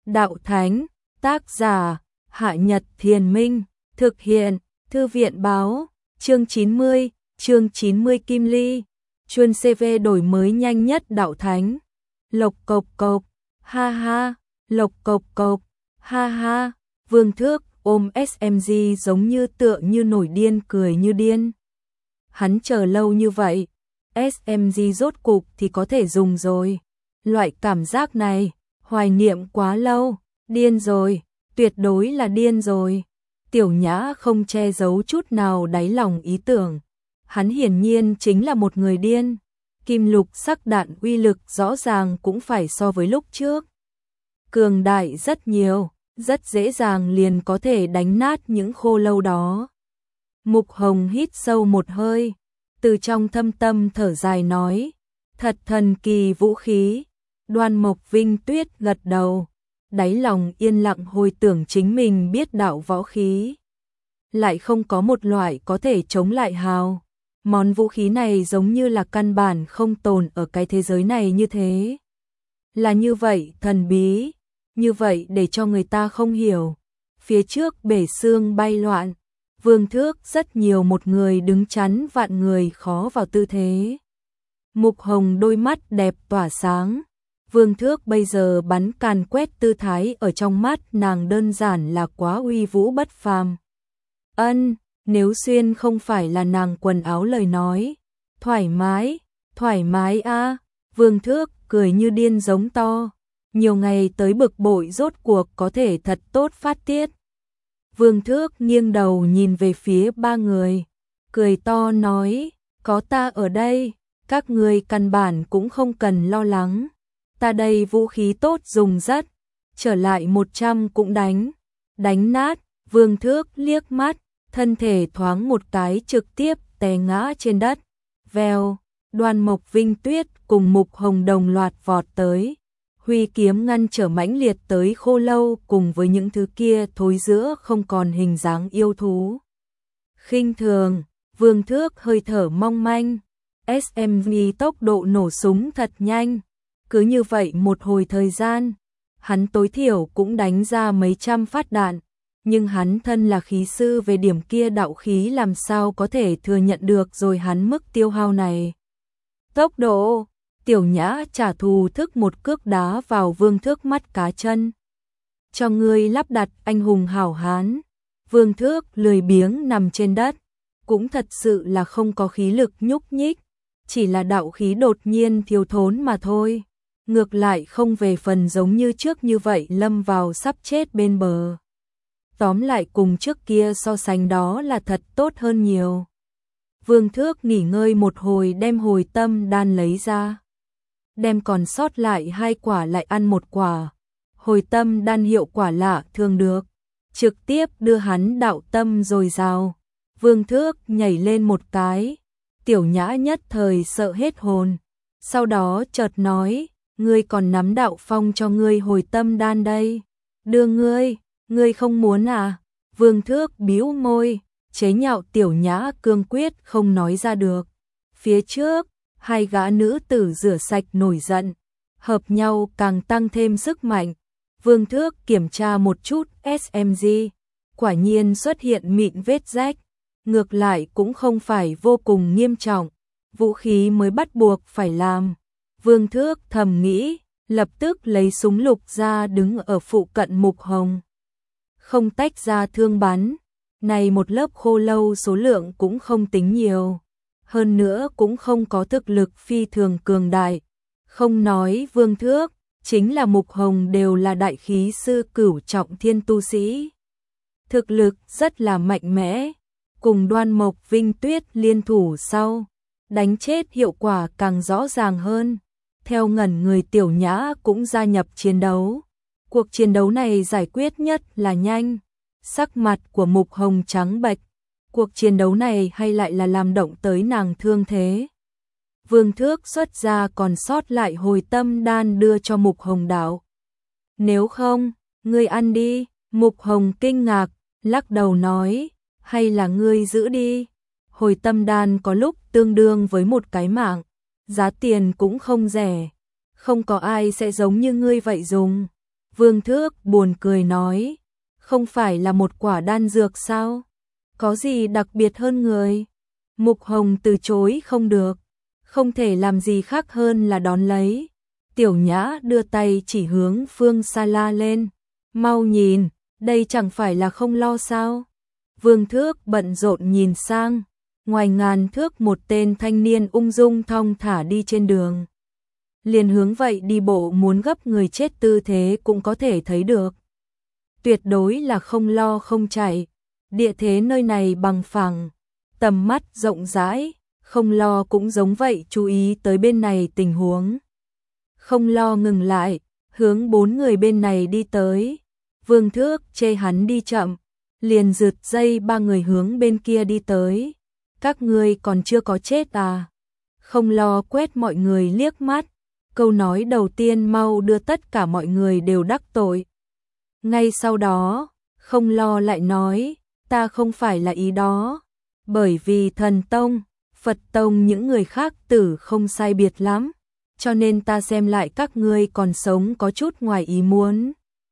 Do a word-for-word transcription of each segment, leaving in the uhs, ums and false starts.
đạo thánh, tác giả, Hạ Nhật Thiền Minh, thực hiện, Thư viện báo, chương chín mươi, chương chín mươi Kim Ly, chuyên xê vê đổi mới nhanh nhất đạo thánh. Lộc cộc cộc, ha ha, lộc cộc cộc, ha ha, Vương Thước ôm ét em giê giống như tựa như nổi điên cười như điên. Hắn chờ lâu như vậy, ét em giê rốt cục thì có thể dùng rồi. Loại cảm giác này, hoài niệm quá lâu, điên rồi, tuyệt đối là điên rồi. Tiểu Nhã không che giấu chút nào đáy lòng ý tưởng. Hắn hiển nhiên chính là một người điên. Kim lục sắc đạn uy lực rõ ràng cũng phải so với lúc trước cường đại rất nhiều, rất dễ dàng liền có thể đánh nát những khô lâu đó. Mục Hồng hít sâu một hơi, từ trong thâm tâm thở dài nói, thật thần kỳ vũ khí. Đoan Mộc Vinh Tuyết gật đầu, đáy lòng yên lặng hồi tưởng chính mình biết đạo võ khí. Lại không có một loại có thể chống lại hào. Món vũ khí này giống như là căn bản không tồn ở cái thế giới này như thế. Là như vậy thần bí, như vậy để cho người ta không hiểu. Phía trước bể xương bay loạn, Vương Thước rất nhiều một người đứng chắn vạn người khó vào tư thế. Mục Hồng đôi mắt đẹp tỏa sáng. Vương Thước bây giờ bắn càn quét tư thái ở trong mắt nàng đơn giản là quá uy vũ bất phàm. Ân, nếu xuyên không phải là nàng quần áo lời nói, thoải mái, thoải mái a. Vương Thước cười như điên giống to, nhiều ngày tới bực bội rốt cuộc có thể thật tốt phát tiết. Vương Thước nghiêng đầu nhìn về phía ba người, cười to nói, có ta ở đây, các người căn bản cũng không cần lo lắng. Ta đây vũ khí tốt dùng rất, trở lại một trăm cũng đánh, đánh nát. Vương Thước liếc mắt, thân thể thoáng một cái trực tiếp té ngã trên đất. Vèo, Đoan Mộc Vinh Tuyết cùng Mục Hồng đồng loạt vọt tới. Huy kiếm ngăn trở mãnh liệt tới khô lâu cùng với những thứ kia thối giữa không còn hình dáng yêu thú. Khinh thường, Vương Thước hơi thở mong manh, ét em giê tốc độ nổ súng thật nhanh. Cứ như vậy một hồi thời gian, hắn tối thiểu cũng đánh ra mấy trăm phát đạn, nhưng hắn thân là khí sư về điểm kia đạo khí làm sao có thể thừa nhận được rồi hắn mức tiêu hao này. Tốc độ, Tiểu Nhã trả thù thức một cước đá vào Vương Thước mắt cá chân. Cho ngươi lắp đặt anh hùng hảo hán. Vương Thước lười biếng nằm trên đất, cũng thật sự là không có khí lực nhúc nhích, chỉ là đạo khí đột nhiên thiếu thốn mà thôi. Ngược lại không về phần giống như trước như vậy lâm vào sắp chết bên bờ. Tóm lại cùng trước kia so sánh đó là thật tốt hơn nhiều. Vương Thước nghỉ ngơi một hồi đem hồi tâm đan lấy ra. Đem còn sót lại hai quả lại ăn một quả. Hồi tâm đan hiệu quả lạ thường được. Trực tiếp đưa hắn đạo tâm dồi dào. Vương Thước nhảy lên một cái. Tiểu Nhã nhất thời sợ hết hồn. Sau đó chợt nói, ngươi còn nắm đạo phong cho ngươi hồi tâm đan đây. Đưa ngươi, ngươi không muốn à? Vương Thước bĩu môi, chế nhạo Tiểu Nhã cương quyết không nói ra được. Phía trước, hai gã nữ tử rửa sạch nổi giận, hợp nhau càng tăng thêm sức mạnh. Vương Thước kiểm tra một chút ét em giê, quả nhiên xuất hiện mịn vết rách, ngược lại cũng không phải vô cùng nghiêm trọng, vũ khí mới bắt buộc phải làm. Vương Thước thầm nghĩ, lập tức lấy súng lục ra đứng ở phụ cận Mục Hồng. Không tách ra thương bắn, này một lớp khô lâu số lượng cũng không tính nhiều. Hơn nữa cũng không có thực lực phi thường cường đại. Không nói Vương Thước, chính là Mục Hồng đều là đại khí sư cửu trọng thiên tu sĩ. Thực lực rất là mạnh mẽ, cùng Đoan Mộc Vinh Tuyết liên thủ sau, đánh chết hiệu quả càng rõ ràng hơn. Theo ngẩn người Tiểu Nhã cũng gia nhập chiến đấu. Cuộc chiến đấu này giải quyết nhất là nhanh. Sắc mặt của Mục Hồng trắng bệch. Cuộc chiến đấu này hay lại là làm động tới nàng thương thế. Vương Thước xuất ra còn sót lại hồi tâm đan đưa cho Mục Hồng đạo. Nếu không, ngươi ăn đi. Mục Hồng kinh ngạc, lắc đầu nói, hay là ngươi giữ đi. Hồi tâm đan có lúc tương đương với một cái mạng, giá tiền cũng không rẻ. Không có ai sẽ giống như ngươi vậy dùng. Vương Thước buồn cười nói, không phải là một quả đan dược sao? Có gì đặc biệt hơn người? Mục Hồng từ chối không được, không thể làm gì khác hơn là đón lấy. Tiểu Nhã đưa tay chỉ hướng Phương Sa La lên, mau nhìn, đây chẳng phải là không lo sao? Vương Thước bận rộn nhìn sang, ngoài ngàn thước một tên thanh niên ung dung thong thả đi trên đường. Liền hướng vậy đi bộ muốn gấp người chết tư thế cũng có thể thấy được. Tuyệt đối là không lo không chạy, địa thế nơi này bằng phẳng, tầm mắt rộng rãi, không lo cũng giống vậy chú ý tới bên này tình huống. Không lo ngừng lại, hướng bốn người bên này đi tới. Vương Thước chê hắn đi chậm, liền rượt dây ba người hướng bên kia đi tới. Các ngươi còn chưa có chết à? Không lo quét mọi người liếc mắt, câu nói đầu tiên mau đưa tất cả mọi người đều đắc tội. Ngay sau đó, không lo lại nói, ta không phải là ý đó, bởi vì thần tông, Phật tông những người khác tử không sai biệt lắm, cho nên ta xem lại các ngươi còn sống có chút ngoài ý muốn.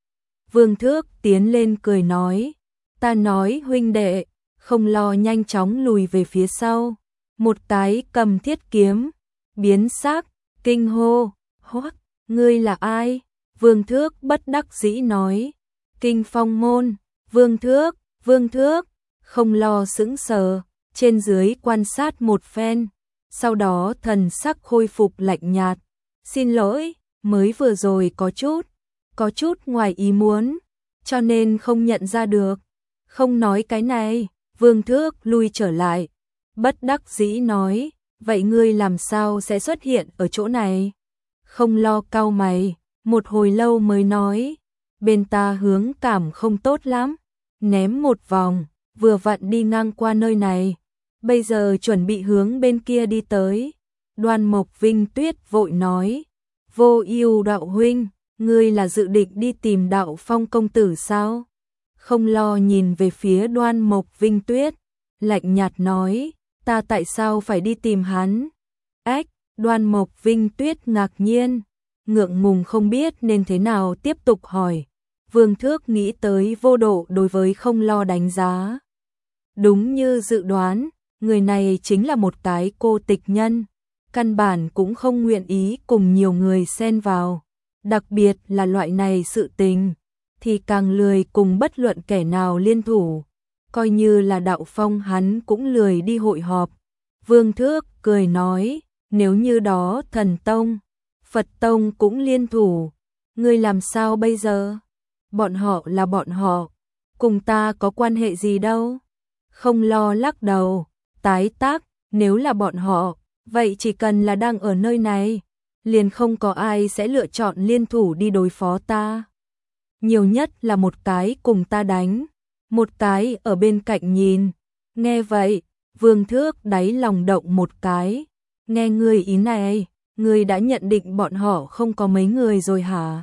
Vương Thước tiến lên cười nói, ta nói huynh đệ, không lo nhanh chóng lùi về phía sau, một cái cầm thiết kiếm, biến sắc, kinh hô, hoắc, ngươi là ai? Vương Thước bất đắc dĩ nói, Kinh Phong môn. Vương Thước, Vương Thước, không lo sững sờ, trên dưới quan sát một phen, sau đó thần sắc khôi phục lạnh nhạt, xin lỗi, mới vừa rồi có chút, có chút ngoài ý muốn, cho nên không nhận ra được, không nói cái này. Vương Thước lui trở lại, bất đắc dĩ nói, vậy ngươi làm sao sẽ xuất hiện ở chỗ này? Không lo cau mày, một hồi lâu mới nói, bên ta hướng cảm không tốt lắm, ném một vòng, vừa vặn đi ngang qua nơi này, bây giờ chuẩn bị hướng bên kia đi tới. Đoan Mộc Vinh Tuyết vội nói, Vô Ưu đạo huynh, ngươi là dự định đi tìm Đạo Phong công tử sao? Không lo nhìn về phía Đoan Mộc Vinh Tuyết, lạnh nhạt nói, ta tại sao phải đi tìm hắn? Ách, Đoan Mộc Vinh Tuyết ngạc nhiên, ngượng ngùng không biết nên thế nào tiếp tục hỏi. Vương Thước nghĩ tới Vô Độ đối với không lo đánh giá. Đúng như dự đoán, người này chính là một cái cô tịch nhân, căn bản cũng không nguyện ý cùng nhiều người xen vào, đặc biệt là loại này sự tình, thì càng lười cùng bất luận kẻ nào liên thủ, coi như là Đạo Phong hắn cũng lười đi hội họp. Vương Thước cười nói, nếu như đó Thần Tông, Phật Tông cũng liên thủ, ngươi làm sao bây giờ? Bọn họ là bọn họ, cùng ta có quan hệ gì đâu? Không lo lắc đầu, tái tác, nếu là bọn họ, vậy chỉ cần là đang ở nơi này, liền không có ai sẽ lựa chọn liên thủ đi đối phó ta. Nhiều nhất là một cái cùng ta đánh, một cái ở bên cạnh nhìn. Nghe vậy, Vương Thước đáy lòng động một cái, nghe ngươi ý này, ngươi đã nhận định bọn họ không có mấy người rồi hả?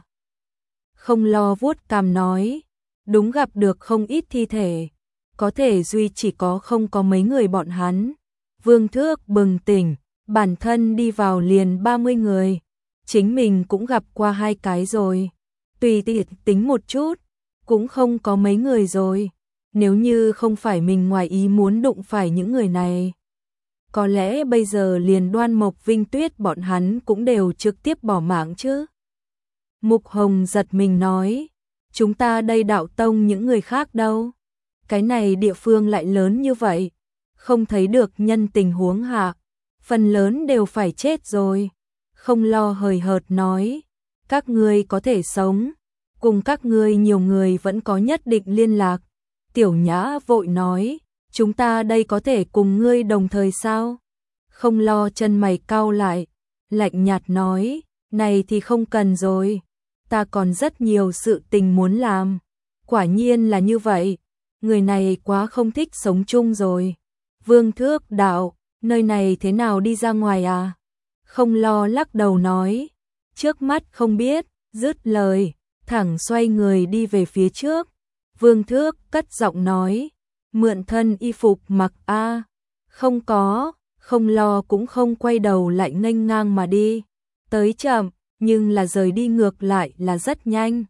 Không lo vuốt cằm nói, đúng gặp được không ít thi thể, có thể duy chỉ có không có mấy người bọn hắn. Vương Thước bừng tỉnh, bản thân đi vào liền ba mươi người, chính mình cũng gặp qua hai cái rồi, tùy tiện tính một chút, cũng không có mấy người rồi. Nếu như không phải mình ngoài ý muốn đụng phải những người này, có lẽ bây giờ liền Đoan Mộc Vinh Tuyết bọn hắn cũng đều trực tiếp bỏ mạng chứ. Mục Hồng giật mình nói, chúng ta đây Đạo Tông những người khác đâu? Cái này địa phương lại lớn như vậy, không thấy được nhân tình huống hạ, phần lớn đều phải chết rồi. Không lo hời hợt nói, các ngươi có thể sống, cùng các ngươi nhiều người vẫn có nhất định liên lạc. Tiểu Nhã vội nói, chúng ta đây có thể cùng ngươi đồng thời sao? Không lo chân mày cau lại, lạnh nhạt nói, này thì không cần rồi, ta còn rất nhiều sự tình muốn làm. Quả nhiên là như vậy, người này quá không thích sống chung rồi. Vương Thước đạo, nơi này thế nào đi ra ngoài à? Không lo lắc đầu nói, trước mắt không biết, dứt lời, thẳng xoay người đi về phía trước. Vương Thước cất giọng nói, mượn thân y phục mặc a. Không có, không lo cũng không quay đầu lại nghênh ngang mà đi. Tới chậm, nhưng là rời đi ngược lại là rất nhanh.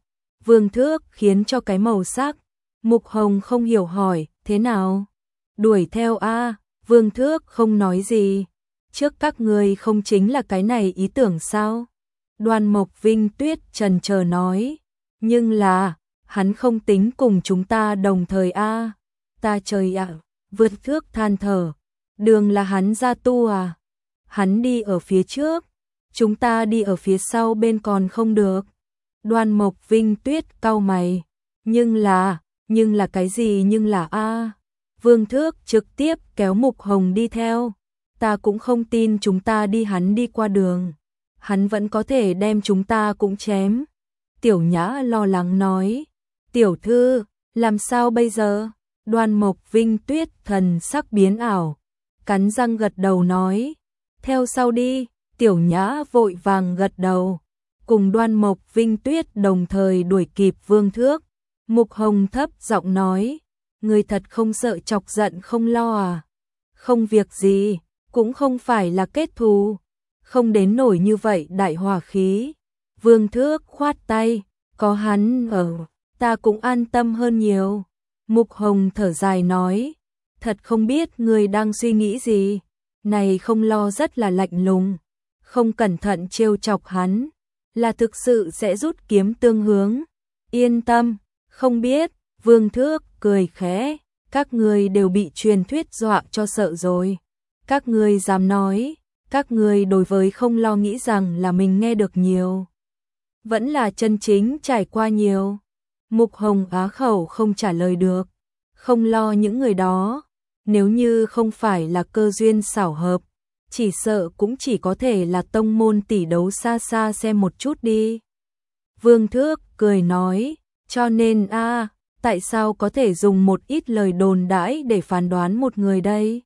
Vương Thước khiến cho cái màu sắc. Mục Hồng không hiểu hỏi, thế nào? Đuổi theo a? Vương Thước không nói gì. Trước các người không chính là cái này ý tưởng sao? Đoan Mộc Vinh Tuyết chần chờ nói. Nhưng là, hắn không tính cùng chúng ta đồng thời a. Ta trời ạ, Vương Thước than thở. Đường là hắn ra tu à? Hắn đi ở phía trước, chúng ta đi ở phía sau bên còn không được. Đoan Mộc Vinh Tuyết cau mày. Nhưng là, nhưng là cái gì nhưng là a? Vương Thước trực tiếp kéo Mục Hồng đi theo. Ta cũng không tin chúng ta đi hắn đi qua đường. Hắn vẫn có thể đem chúng ta cũng chém. Tiểu Nhã lo lắng nói. Tiểu thư, làm sao bây giờ? Đoan Mộc Vinh Tuyết thần sắc biến ảo. Cắn răng gật đầu nói. Theo sau đi. Tiểu Nhã vội vàng gật đầu. Cùng Đoan Mộc Vinh Tuyết đồng thời đuổi kịp Vương Thước. Mục Hồng thấp giọng nói. Người thật không sợ chọc giận không lo à? Không việc gì, cũng không phải là kết thù. Không đến nổi như vậy đại hỏa khí. Vương Thước khoát tay. Có hắn ở, ta cũng an tâm hơn nhiều. Mục Hồng thở dài nói. Thật không biết người đang suy nghĩ gì. Này không lo rất là lạnh lùng. Không cẩn thận trêu chọc hắn. Là thực sự sẽ rút kiếm tương hướng. Yên tâm, không biết. Vương Thước cười khẽ. Các người đều bị truyền thuyết dọa cho sợ rồi. Các người dám nói. Các người đối với không lo nghĩ rằng là mình nghe được nhiều. Vẫn là chân chính trải qua nhiều. Mục Hồng á khẩu không trả lời được. Không lo những người đó. Nếu như không phải là cơ duyên xảo hợp, chỉ sợ cũng chỉ có thể là tông môn tỷ đấu xa xa xem một chút đi. Vương Thước cười nói, cho nên a, tại sao có thể dùng một ít lời đồn đãi để phán đoán một người đây?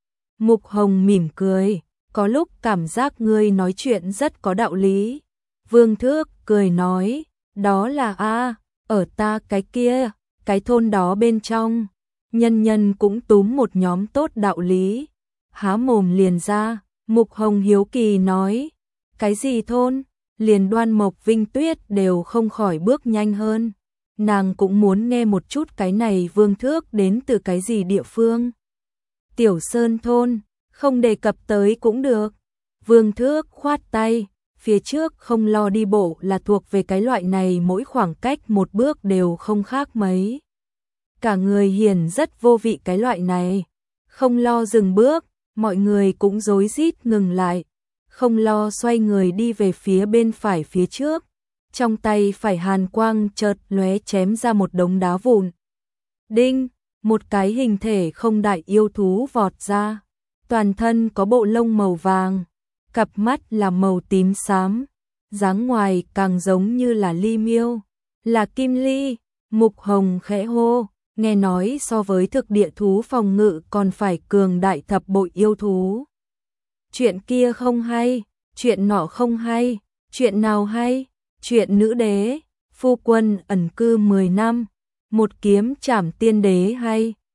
Mục Hồng mỉm cười, có lúc cảm giác ngươi nói chuyện rất có đạo lý. Vương Thước cười nói, đó là a, ở ta cái kia, cái thôn đó bên trong, nhân nhân cũng túm một nhóm tốt đạo lý. Há mồm liền ra, Mục Hồng hiếu kỳ nói, cái gì thôn? Liền Đoan Mộc Vinh Tuyết đều không khỏi bước nhanh hơn. Nàng cũng muốn nghe một chút cái này Vương Thước đến từ cái gì địa phương. Tiểu Sơn thôn, không đề cập tới cũng được. Vương Thước khoát tay, phía trước không lo đi bộ là thuộc về cái loại này mỗi khoảng cách một bước đều không khác mấy. Cả người hiền rất vô vị cái loại này. Không lo dừng bước, mọi người cũng rối rít ngừng lại. Không lo xoay người đi về phía bên phải phía trước. Trong tay phải hàn quang chợt lóe chém ra một đống đá vụn. Đinh, một cái hình thể không đại yêu thú vọt ra. Toàn thân có bộ lông màu vàng, cặp mắt là màu tím xám, dáng ngoài càng giống như là ly miêu, là kim ly. Mục Hồng khẽ hô, nghe nói so với thực địa thú phòng ngự còn phải cường đại thập bội yêu thú. Chuyện kia không hay, chuyện nọ không hay, chuyện nào hay? Chuyện nữ đế, phu quân ẩn cư mười năm, một kiếm trảm tiên đế hay?